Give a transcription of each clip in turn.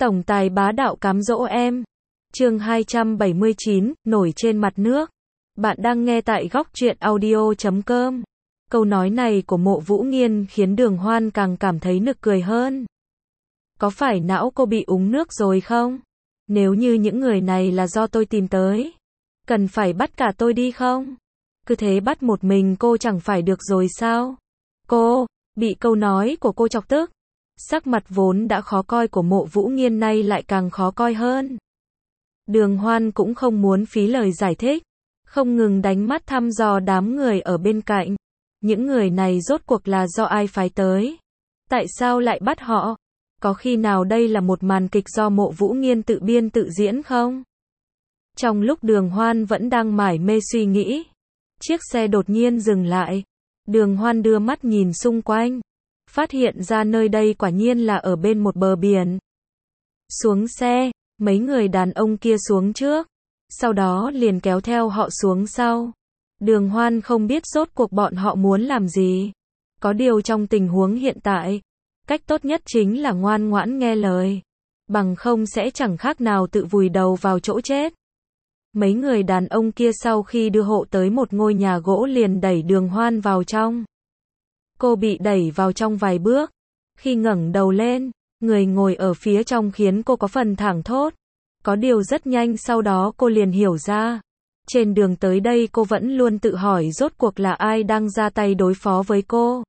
Tổng tài bá đạo cám dỗ em. Chương 279, nổi trên mặt nước. Bạn đang nghe tại góc truyện audio.com. Câu nói này của Mộ Vũ Nghiên khiến Đường Hoan càng cảm thấy nực cười hơn. Có phải não cô bị uống nước rồi không? Nếu như những người này là do tôi tìm tới, cần phải bắt cả tôi đi không? Cứ thế bắt một mình cô chẳng phải được rồi sao? Cô, bị câu nói của cô chọc tức. Sắc mặt vốn đã khó coi của Mộ Vũ Nghiên nay lại càng khó coi hơn. Đường Hoan cũng không muốn phí lời giải thích, không ngừng đánh mắt thăm dò đám người ở bên cạnh. Những người này rốt cuộc là do ai phái tới? Tại sao lại bắt họ? Có khi nào đây là một màn kịch do Mộ Vũ Nghiên tự biên tự diễn không? Trong lúc Đường Hoan vẫn đang mải mê suy nghĩ, chiếc xe đột nhiên dừng lại. Đường Hoan đưa mắt nhìn xung quanh, phát hiện ra nơi đây quả nhiên là ở bên một bờ biển. Xuống xe, mấy người đàn ông kia xuống trước, sau đó liền kéo theo họ xuống sau. Đường Hoan không biết rốt cuộc bọn họ muốn làm gì. Có điều trong tình huống hiện tại, cách tốt nhất chính là ngoan ngoãn nghe lời, bằng không sẽ chẳng khác nào tự vùi đầu vào chỗ chết. Mấy người đàn ông kia sau khi đưa hộ tới một ngôi nhà gỗ liền đẩy Đường Hoan vào trong. Cô bị đẩy vào trong vài bước. Khi ngẩng đầu lên, người ngồi ở phía trong khiến cô có phần thảng thốt. Có điều rất nhanh sau đó cô liền hiểu ra. Trên đường tới đây cô vẫn luôn tự hỏi rốt cuộc là ai đang ra tay đối phó với cô.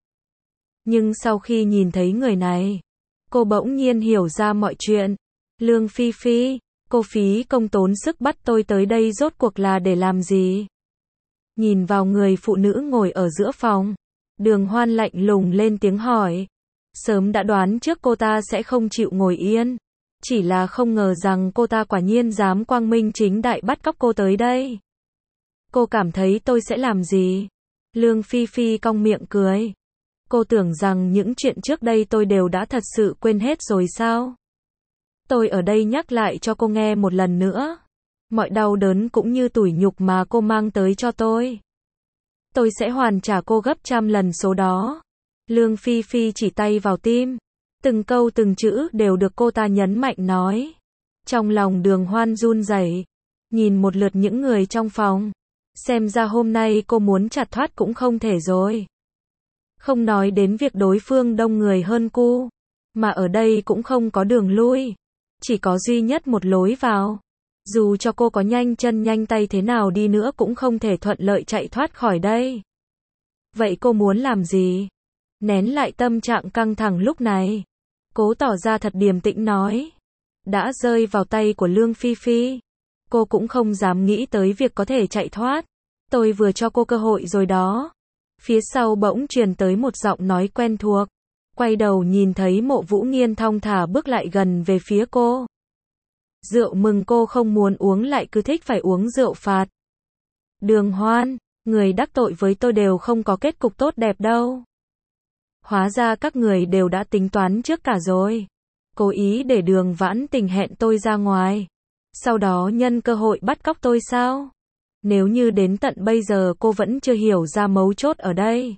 Nhưng sau khi nhìn thấy người này, cô bỗng nhiên hiểu ra mọi chuyện. Lương Phi Phi, cô phí công tốn sức bắt tôi tới đây rốt cuộc là để làm gì? Nhìn vào người phụ nữ ngồi ở giữa phòng, Đường Hoan lạnh lùng lên tiếng hỏi. Sớm đã đoán trước cô ta sẽ không chịu ngồi yên, chỉ là không ngờ rằng cô ta quả nhiên dám quang minh chính đại bắt cóc cô tới đây. Cô cảm thấy tôi sẽ làm gì? Lương Phi Phi cong miệng cười. Cô tưởng rằng những chuyện trước đây tôi đều đã thật sự quên hết rồi sao? Tôi ở đây nhắc lại cho cô nghe một lần nữa. Mọi đau đớn cũng như tủi nhục mà cô mang tới cho tôi sẽ hoàn trả cô gấp trăm lần số đó. Lương Phi Phi chỉ tay vào tim. Từng câu từng chữ đều được cô ta nhấn mạnh nói. Trong lòng Đường Hoan run rẩy, nhìn một lượt những người trong phòng. Xem ra hôm nay cô muốn chặt thoát cũng không thể rồi. Không nói đến việc đối phương đông người hơn cô, mà ở đây cũng không có đường lui. Chỉ có duy nhất một lối vào. Dù cho cô có nhanh chân nhanh tay thế nào đi nữa cũng không thể thuận lợi chạy thoát khỏi đây. Vậy cô muốn làm gì? Nén lại tâm trạng căng thẳng lúc này, cố tỏ ra thật điềm tĩnh nói. Đã rơi vào tay của Lương Phi Phi, cô cũng không dám nghĩ tới việc có thể chạy thoát. Tôi vừa cho cô cơ hội rồi đó. Phía sau bỗng truyền tới một giọng nói quen thuộc. Quay đầu nhìn thấy Mộ Vũ Nghiên thong thả bước lại gần về phía cô. Rượu mừng cô không muốn uống lại cứ thích phải uống rượu phạt. Đường Hoan, người đắc tội với tôi đều không có kết cục tốt đẹp đâu. Hóa ra các người đều đã tính toán trước cả rồi. Cố ý để Đường Vãn Tình hẹn tôi ra ngoài, sau đó nhân cơ hội bắt cóc tôi sao? Nếu như đến tận bây giờ cô vẫn chưa hiểu ra mấu chốt ở đây,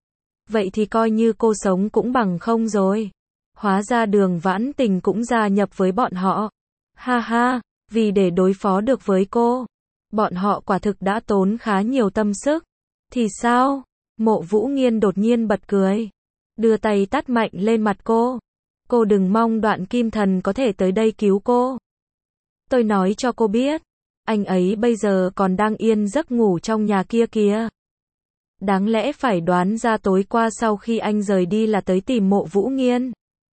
vậy thì coi như cô sống cũng bằng không rồi. Hóa ra Đường Vãn Tình cũng gia nhập với bọn họ. Ha ha, vì để đối phó được với cô, bọn họ quả thực đã tốn khá nhiều tâm sức. Thì sao? Mộ Vũ Nghiên đột nhiên bật cười, đưa tay tát mạnh lên mặt cô. Cô đừng mong Đoạn Kim Thần có thể tới đây cứu cô. Tôi nói cho cô biết, anh ấy bây giờ còn đang yên giấc ngủ trong nhà kia kìa. Đáng lẽ phải đoán ra tối qua sau khi anh rời đi là tới tìm Mộ Vũ Nghiên.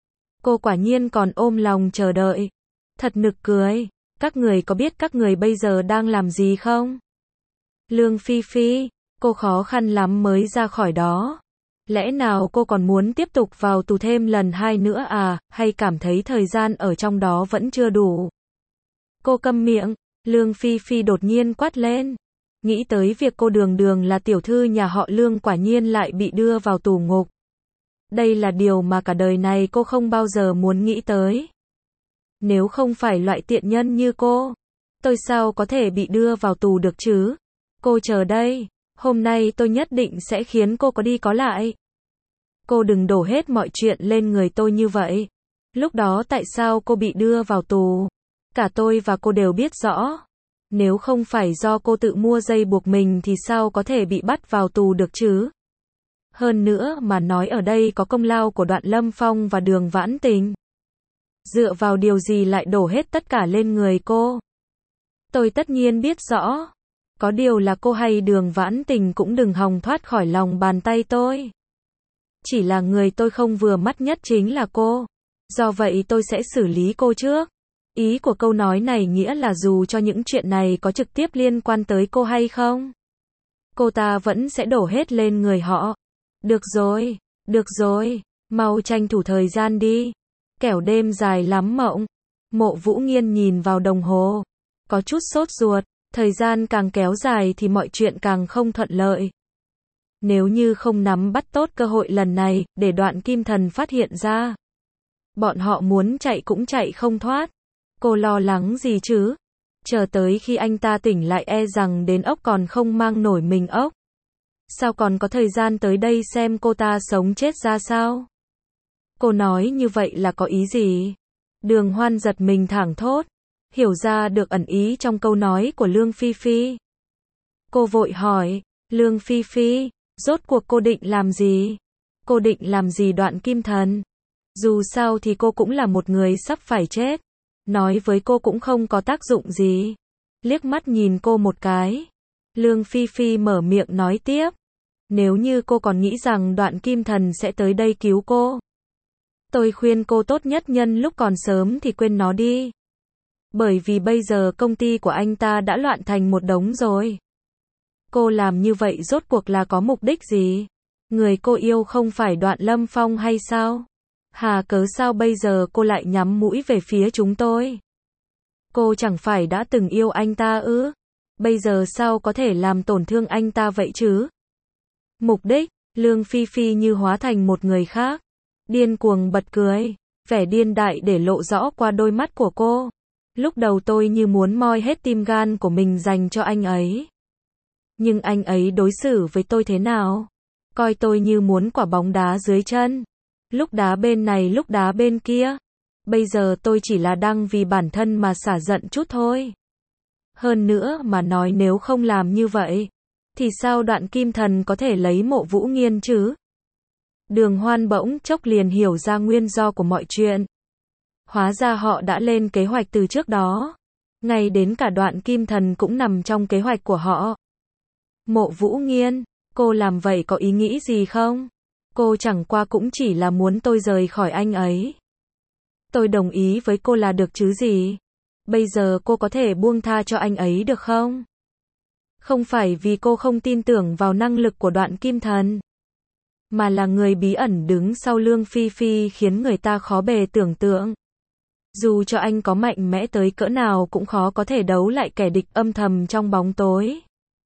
Cô quả nhiên còn ôm lòng chờ đợi. Thật nực cười. Các người có biết các người bây giờ đang làm gì không? Lương Phi Phi, cô khó khăn lắm mới ra khỏi đó. Lẽ nào cô còn muốn tiếp tục vào tù thêm lần 2 nữa à, hay cảm thấy thời gian ở trong đó vẫn chưa đủ? Cô câm miệng, Lương Phi Phi đột nhiên quát lên. Nghĩ tới việc cô Đường Đường là tiểu thư nhà họ Lương quả nhiên lại bị đưa vào tù ngục. Đây là điều mà cả đời này cô không bao giờ muốn nghĩ tới. Nếu không phải loại tiện nhân như cô, tôi sao có thể bị đưa vào tù được chứ? Cô chờ đây, hôm nay tôi nhất định sẽ khiến cô có đi có lại. Cô đừng đổ hết mọi chuyện lên người tôi như vậy. Lúc đó tại sao cô bị đưa vào tù? Cả tôi và cô đều biết rõ. Nếu không phải do cô tự mua dây buộc mình thì sao có thể bị bắt vào tù được chứ? Hơn nữa mà nói ở đây có công lao của Đoạn Lâm Phong và Đường Vãn Tình. Dựa vào điều gì lại đổ hết tất cả lên người cô? Tôi tất nhiên biết rõ. Có điều là cô hay Đường Vãn Tình cũng đừng hòng thoát khỏi lòng bàn tay tôi. Chỉ là người tôi không vừa mắt nhất chính là cô. Do vậy tôi sẽ xử lý cô trước. Ý của câu nói này nghĩa là dù cho những chuyện này có trực tiếp liên quan tới cô hay không, cô ta vẫn sẽ đổ hết lên người họ. Được rồi, mau tranh thủ thời gian đi. Kẻo đêm dài lắm mộng. Mộ Vũ Nghiên nhìn vào đồng hồ. Có chút sốt ruột, thời gian càng kéo dài thì mọi chuyện càng không thuận lợi. Nếu như không nắm bắt tốt cơ hội lần này, để Đoạn Kim Thần phát hiện ra, bọn họ muốn chạy cũng chạy không thoát. Cô lo lắng gì chứ? Chờ tới khi anh ta tỉnh lại e rằng đến ốc còn không mang nổi mình ốc. Sao còn có thời gian tới đây xem cô ta sống chết ra sao? Cô nói như vậy là có ý gì? Đường Hoan giật mình thảng thốt, hiểu ra được ẩn ý trong câu nói của Lương Phi Phi. Cô vội hỏi, Lương Phi Phi, rốt cuộc cô định làm gì? Cô định làm gì Đoạn Kim Thần? Dù sao thì cô cũng là một người sắp phải chết. Nói với cô cũng không có tác dụng gì. Liếc mắt nhìn cô một cái. Lương Phi Phi mở miệng nói tiếp. Nếu như cô còn nghĩ rằng Đoạn Kim Thần sẽ tới đây cứu cô, tôi khuyên cô tốt nhất nhân lúc còn sớm thì quên nó đi. Bởi vì bây giờ công ty của anh ta đã loạn thành một đống rồi. Cô làm như vậy rốt cuộc là có mục đích gì? Người cô yêu không phải Đoạn Lâm Phong hay sao? Hà cớ sao bây giờ cô lại nhắm mũi về phía chúng tôi? Cô chẳng phải đã từng yêu anh ta ư? Bây giờ sao có thể làm tổn thương anh ta vậy chứ? Mục đích, Lương Phi Phi như hóa thành một người khác. Điên cuồng bật cười. Vẻ điên đại để lộ rõ qua đôi mắt của cô. Lúc đầu tôi như muốn moi hết tim gan của mình dành cho anh ấy. Nhưng anh ấy đối xử với tôi thế nào? Coi tôi như muốn quả bóng đá dưới chân. Lúc đá bên này lúc đá bên kia. Bây giờ tôi chỉ là đang vì bản thân mà xả giận chút thôi. Hơn nữa mà nói nếu không làm như vậy, thì sao Đoạn Kim Thần có thể lấy Mộ Vũ Nghiên chứ? Đường Hoan bỗng chốc liền hiểu ra nguyên do của mọi chuyện. Hóa ra họ đã lên kế hoạch từ trước đó. Ngay đến cả Đoạn Kim Thần cũng nằm trong kế hoạch của họ. Mộ Vũ Nghiên, cô làm vậy có ý nghĩ gì không? Cô chẳng qua cũng chỉ là muốn tôi rời khỏi anh ấy. Tôi đồng ý với cô là được chứ gì? Bây giờ cô có thể buông tha cho anh ấy được không? Không phải vì cô không tin tưởng vào năng lực của Đoạn Kim Thần, mà là người bí ẩn đứng sau Lương Phi Phi khiến người ta khó bề tưởng tượng. Dù cho anh có mạnh mẽ tới cỡ nào cũng khó có thể đấu lại kẻ địch âm thầm trong bóng tối.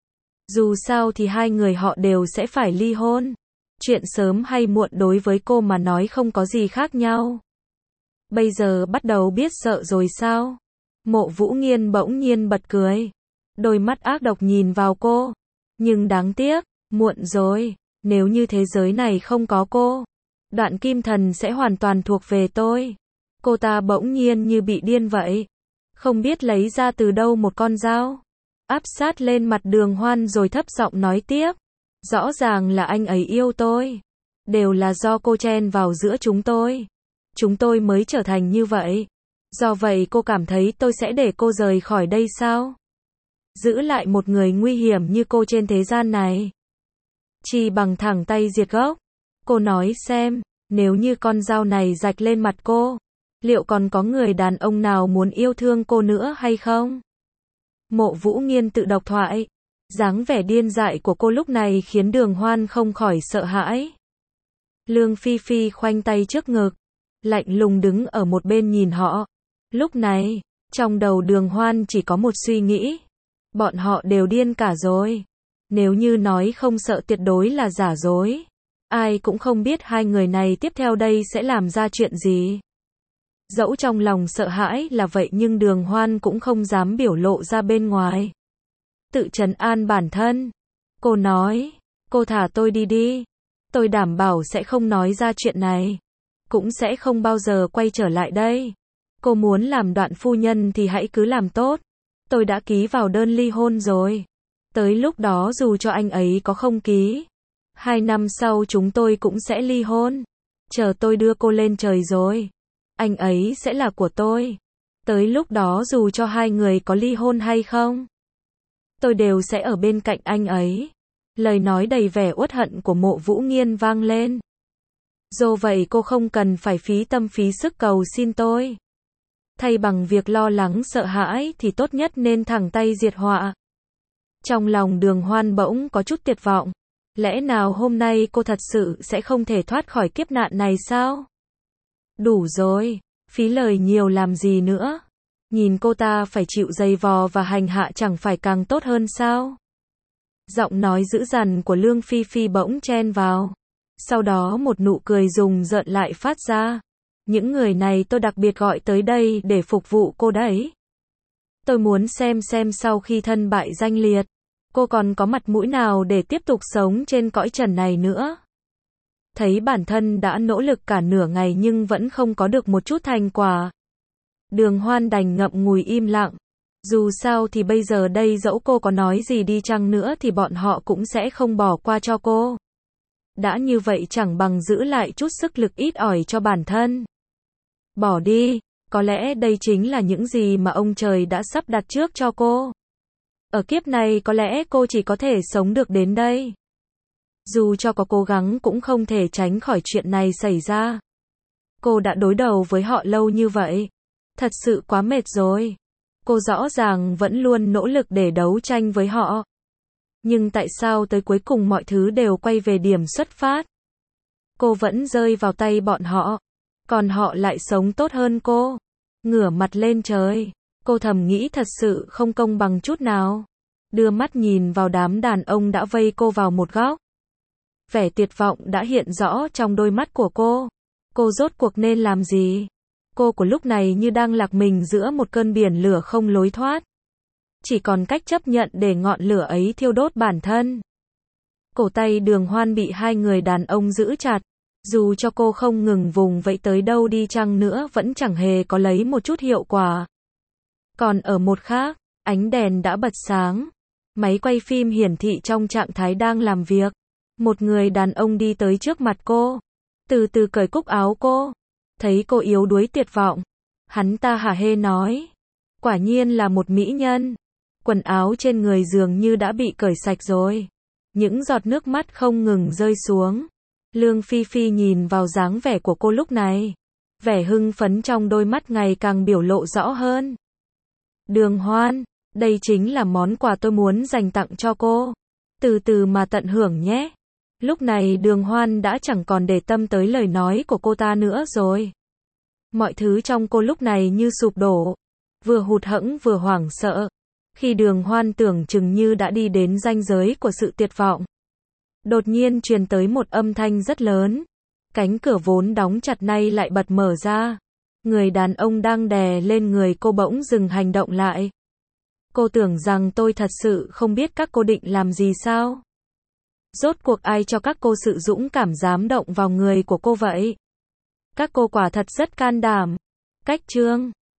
Dù sao thì hai người họ đều sẽ phải ly hôn. Chuyện sớm hay muộn đối với cô mà nói không có gì khác nhau. Bây giờ bắt đầu biết sợ rồi sao? Mộ Vũ Nghiên bỗng nhiên bật cười. Đôi mắt ác độc nhìn vào cô. Nhưng đáng tiếc, muộn rồi. Nếu như thế giới này không có cô, Đoạn Kim Thần sẽ hoàn toàn thuộc về tôi. Cô ta bỗng nhiên như bị điên vậy. Không biết lấy ra từ đâu một con dao. Áp sát lên mặt Đường Hoan rồi thấp giọng nói tiếp. Rõ ràng là anh ấy yêu tôi. Đều là do cô chen vào giữa chúng tôi. Chúng tôi mới trở thành như vậy. Do vậy cô cảm thấy tôi sẽ để cô rời khỏi đây sao? Giữ lại một người nguy hiểm như cô trên thế gian này. Chỉ bằng thẳng tay diệt gốc. Cô nói xem, nếu như con dao này rạch lên mặt cô, liệu còn có người đàn ông nào muốn yêu thương cô nữa hay không? Mộ Vũ Nghiên tự độc thoại. Dáng vẻ điên dại của cô lúc này khiến Đường Hoan không khỏi sợ hãi. Lương Phi Phi khoanh tay trước ngực, lạnh lùng đứng ở một bên nhìn họ. Lúc này, trong đầu Đường Hoan chỉ có một suy nghĩ. Bọn họ đều điên cả rồi. Nếu như nói không sợ tuyệt đối là giả dối. Ai cũng không biết hai người này tiếp theo đây sẽ làm ra chuyện gì. Dẫu trong lòng sợ hãi là vậy nhưng Đường Hoan cũng không dám biểu lộ ra bên ngoài. Tự trấn an bản thân. Cô nói, cô thả tôi đi đi. Tôi đảm bảo sẽ không nói ra chuyện này. cũng sẽ không bao giờ quay trở lại đây. Cô muốn làm đoạn phu nhân thì hãy cứ làm tốt. Tôi đã ký vào đơn ly hôn rồi. Tới lúc đó dù cho anh ấy có không ký, 2 năm sau chúng tôi cũng sẽ ly hôn. Chờ tôi đưa cô lên trời rồi, anh ấy sẽ là của tôi. Tới lúc đó dù cho hai người có ly hôn hay không, tôi đều sẽ ở bên cạnh anh ấy. Lời nói đầy vẻ uất hận của Mộ Vũ Nghiên vang lên. Do vậy cô không cần phải phí tâm phí sức cầu xin tôi. Thay bằng việc lo lắng sợ hãi thì tốt nhất nên thẳng tay diệt họa. Trong lòng Đường Hoan bỗng có chút tuyệt vọng. Lẽ nào hôm nay cô thật sự sẽ không thể thoát khỏi kiếp nạn này sao? Đủ rồi, phí lời nhiều làm gì nữa? Nhìn cô ta phải chịu giày vò và hành hạ chẳng phải càng tốt hơn sao? Giọng nói dữ dằn của Lương Phi Phi bỗng chen vào. Sau đó một nụ cười rùng rợn lại phát ra. Những người này tôi đặc biệt gọi tới đây để phục vụ cô đấy. Tôi muốn xem sau khi thân bại danh liệt, cô còn có mặt mũi nào để tiếp tục sống trên cõi trần này nữa. Thấy bản thân đã nỗ lực cả nửa ngày nhưng vẫn không có được một chút thành quả. Đường Hoan đành ngậm ngùi im lặng. Dù sao thì bây giờ đây dẫu cô có nói gì đi chăng nữa thì bọn họ cũng sẽ không bỏ qua cho cô. Đã như vậy chẳng bằng giữ lại chút sức lực ít ỏi cho bản thân. Bỏ đi, có lẽ đây chính là những gì mà ông trời đã sắp đặt trước cho cô. Ở kiếp này có lẽ cô chỉ có thể sống được đến đây. Dù cho có cố gắng cũng không thể tránh khỏi chuyện này xảy ra. Cô đã đối đầu với họ lâu như vậy. Thật sự quá mệt rồi. Cô rõ ràng vẫn luôn nỗ lực để đấu tranh với họ. Nhưng tại sao tới cuối cùng mọi thứ đều quay về điểm xuất phát? Cô vẫn rơi vào tay bọn họ. Còn họ lại sống tốt hơn cô. Ngửa mặt lên trời. Cô thầm nghĩ thật sự không công bằng chút nào. Đưa mắt nhìn vào đám đàn ông đã vây cô vào một góc. Vẻ tuyệt vọng đã hiện rõ trong đôi mắt của cô. Cô rốt cuộc nên làm gì? Cô của lúc này như đang lạc mình giữa một cơn biển lửa không lối thoát. Chỉ còn cách chấp nhận để ngọn lửa ấy thiêu đốt bản thân. Cổ tay Đường Hoan bị hai người đàn ông giữ chặt. Dù cho cô không ngừng vùng vẫy tới đâu đi chăng nữa vẫn chẳng hề có lấy một chút hiệu quả. Còn ở một khác, ánh đèn đã bật sáng. Máy quay phim hiển thị trong trạng thái đang làm việc. Một người đàn ông đi tới trước mặt cô. Từ từ cởi cúc áo cô. Thấy cô yếu đuối tuyệt vọng. Hắn ta hả hê nói. Quả nhiên là một mỹ nhân. Quần áo trên người dường như đã bị cởi sạch rồi. Những giọt nước mắt không ngừng rơi xuống. Lương Phi Phi nhìn vào dáng vẻ của cô lúc này. Vẻ hưng phấn trong đôi mắt ngày càng biểu lộ rõ hơn. Đường Hoan, đây chính là món quà tôi muốn dành tặng cho cô. Từ từ mà tận hưởng nhé. Lúc này Đường Hoan đã chẳng còn để tâm tới lời nói của cô ta nữa rồi. Mọi thứ trong cô lúc này như sụp đổ. Vừa hụt hẫng vừa hoảng sợ. Khi Đường Hoan tưởng chừng như đã đi đến ranh giới của sự tuyệt vọng. Đột nhiên truyền tới một âm thanh rất lớn. Cánh cửa vốn đóng chặt nay lại bật mở ra. Người đàn ông đang đè lên người cô bỗng dừng hành động lại. Cô tưởng rằng tôi thật sự không biết các cô định làm gì sao? Rốt cuộc ai cho các cô sự dũng cảm dám động vào người của cô vậy? Các cô quả thật rất can đảm. Cách chương